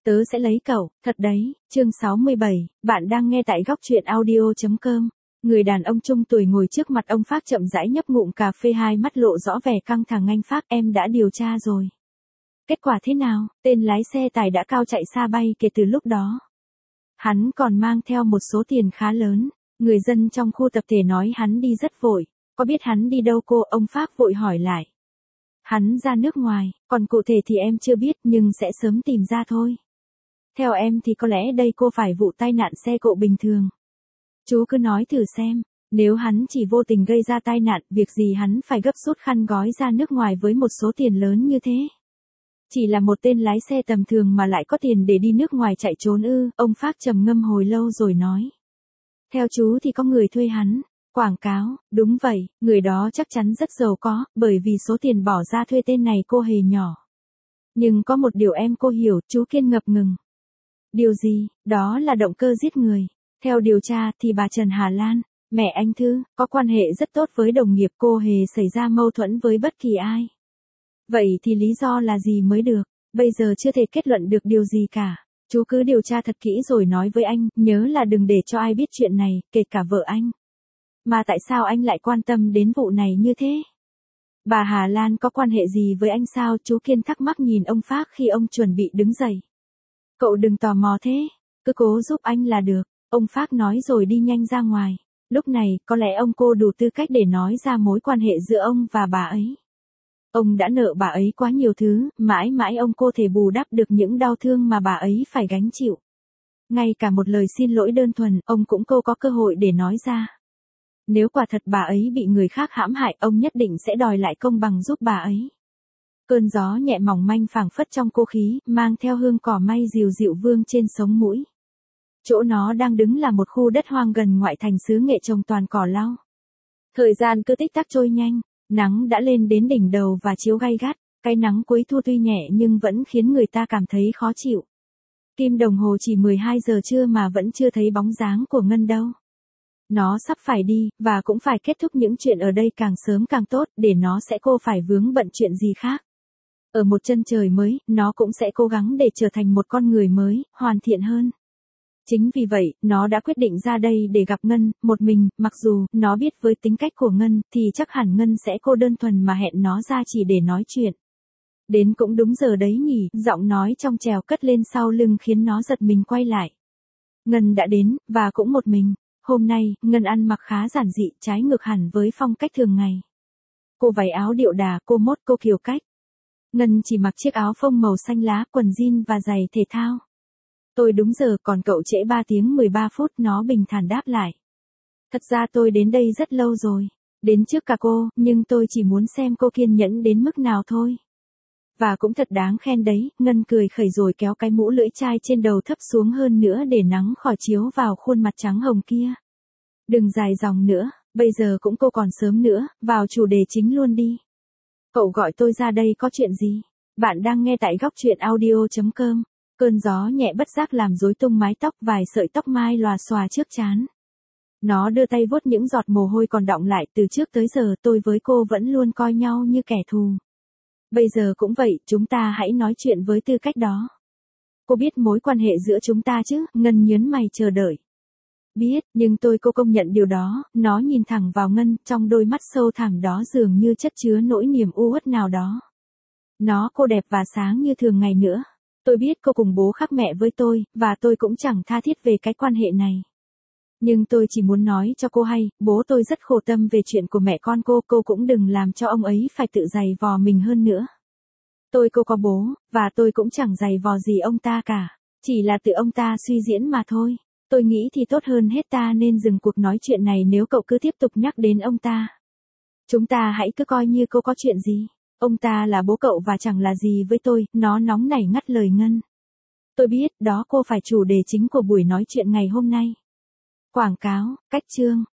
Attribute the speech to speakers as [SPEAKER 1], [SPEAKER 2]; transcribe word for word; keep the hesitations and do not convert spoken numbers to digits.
[SPEAKER 1] Tớ sẽ lấy cậu, thật đấy, chương sáu mươi bảy, bạn đang nghe tại góc truyện audio.com. Người đàn ông trung tuổi ngồi trước mặt ông Phác chậm rãi nhấp ngụm cà phê, hai mắt lộ rõ vẻ căng thẳng. Anh Phác, em đã điều tra rồi. Kết quả thế nào? Tên lái xe tải đã cao chạy xa bay kể từ lúc đó. Hắn còn mang theo một số tiền khá lớn. Người dân trong khu tập thể nói hắn đi rất vội. Có biết hắn đi đâu cô? Ông Phác vội hỏi lại. Hắn ra nước ngoài, còn cụ thể thì em chưa biết nhưng sẽ sớm tìm ra thôi. Theo em thì có lẽ đây cô phải vụ tai nạn xe cộ bình thường. Chú cứ nói thử xem, nếu hắn chỉ vô tình gây ra tai nạn, việc gì hắn phải gấp rút khăn gói ra nước ngoài với một số tiền lớn như thế? Chỉ là một tên lái xe tầm thường mà lại có tiền để đi nước ngoài chạy trốn ư? Ông Phác trầm ngâm hồi lâu rồi nói. Theo chú thì có người thuê hắn. Quảng cáo, đúng vậy, người đó chắc chắn rất giàu có, bởi vì số tiền bỏ ra thuê tên này cô hề nhỏ. Nhưng có một điều em cô hiểu, chú Kiên ngập ngừng. Điều gì? Đó là động cơ giết người. Theo điều tra thì bà Trần Hà Lan, mẹ anh Thư, có quan hệ rất tốt với đồng nghiệp, cô hề xảy ra mâu thuẫn với bất kỳ ai. Vậy thì lý do là gì mới được? Bây giờ chưa thể kết luận được điều gì cả. Chú cứ điều tra thật kỹ rồi nói với anh, nhớ là đừng để cho ai biết chuyện này, kể cả vợ anh. Mà tại sao anh lại quan tâm đến vụ này như thế? Bà Hà Lan có quan hệ gì với anh sao? Chú Kiên thắc mắc nhìn ông Phác khi ông chuẩn bị đứng dậy. Cậu đừng tò mò thế, cứ cố giúp anh là được, ông Phác nói rồi đi nhanh ra ngoài. Lúc này, có lẽ ông cô đủ tư cách để nói ra mối quan hệ giữa ông và bà ấy. Ông đã nợ bà ấy quá nhiều thứ, mãi mãi ông cô thể bù đắp được những đau thương mà bà ấy phải gánh chịu. Ngay cả một lời xin lỗi đơn thuần, ông cũng cô có cơ hội để nói ra. Nếu quả thật bà ấy bị người khác hãm hại, ông nhất định sẽ đòi lại công bằng giúp bà ấy. Cơn gió nhẹ mỏng manh phảng phất trong cô khí, mang theo hương cỏ may dịu dịu vương trên sống mũi. Chỗ nó đang đứng là một khu đất hoang gần ngoại thành xứ Nghệ trồng toàn cỏ lau. Thời gian cứ tích tắc trôi nhanh, nắng đã lên đến đỉnh đầu và chiếu gay gắt, cái nắng cuối thu tuy nhẹ nhưng vẫn khiến người ta cảm thấy khó chịu. Kim đồng hồ chỉ mười hai giờ trưa mà vẫn chưa thấy bóng dáng của Ngân đâu. Nó sắp phải đi, và cũng phải kết thúc những chuyện ở đây càng sớm càng tốt, để nó sẽ cô phải vướng bận chuyện gì khác. Ở một chân trời mới, nó cũng sẽ cố gắng để trở thành một con người mới, hoàn thiện hơn. Chính vì vậy, nó đã quyết định ra đây để gặp Ngân, một mình, mặc dù, nó biết với tính cách của Ngân, thì chắc hẳn Ngân sẽ cô đơn thuần mà hẹn nó ra chỉ để nói chuyện. Đến cũng đúng giờ đấy nhỉ, giọng nói trong trèo cất lên sau lưng khiến nó giật mình quay lại. Ngân đã đến, và cũng một mình. Hôm nay, Ngân ăn mặc khá giản dị, trái ngược hẳn với phong cách thường ngày. Cô váy áo điệu đà, cô mốt cô kiều cách. Ngân chỉ mặc chiếc áo phông màu xanh lá, quần jean và giày thể thao. Tôi đúng giờ, còn cậu trễ ba tiếng mười ba phút, nó bình thản đáp lại. Thật ra tôi đến đây rất lâu rồi. Đến trước cả cô, nhưng tôi chỉ muốn xem cô kiên nhẫn đến mức nào thôi. Và cũng thật đáng khen đấy, Ngân cười khẩy rồi kéo cái mũ lưỡi chai trên đầu thấp xuống hơn nữa để nắng khỏi chiếu vào khuôn mặt trắng hồng kia. Đừng dài dòng nữa, bây giờ cũng cô còn sớm nữa, vào chủ đề chính luôn đi. Cậu gọi tôi ra đây có chuyện gì? Bạn đang nghe tại góc truyện audio.com. Cơn gió nhẹ bất giác làm rối tung mái tóc, vài sợi tóc mai lòa xòa trước trán. Nó đưa tay vuốt những giọt mồ hôi còn đọng lại. Từ trước tới giờ tôi với cô vẫn luôn coi nhau như kẻ thù. Bây giờ cũng vậy, chúng ta hãy nói chuyện với tư cách đó. Cô biết mối quan hệ giữa chúng ta chứ? Ngân nhớn mày chờ đợi. Biết, nhưng tôi cô công nhận điều đó. Nó nhìn thẳng vào Ngân, trong đôi mắt sâu thẳm đó dường như chất chứa nỗi niềm u uất nào đó. Nó cô đẹp và sáng như thường ngày nữa. Tôi biết cô cùng bố khác mẹ với tôi, và tôi cũng chẳng tha thiết về cái quan hệ này. Nhưng tôi chỉ muốn nói cho cô hay, bố tôi rất khổ tâm về chuyện của mẹ con cô, cô cũng đừng làm cho ông ấy phải tự giày vò mình hơn nữa. Tôi cô có bố, và tôi cũng chẳng giày vò gì ông ta cả, chỉ là tự ông ta suy diễn mà thôi. Tôi nghĩ thì tốt hơn hết ta nên dừng cuộc nói chuyện này nếu cậu cứ tiếp tục nhắc đến ông ta. Chúng ta hãy cứ coi như cô có chuyện gì. Ông ta là bố cậu và chẳng là gì với tôi, nó nóng nảy ngắt lời Ngân. Tôi biết, đó cô phải chủ đề chính của buổi nói chuyện ngày hôm nay. Quảng cáo, cách chương,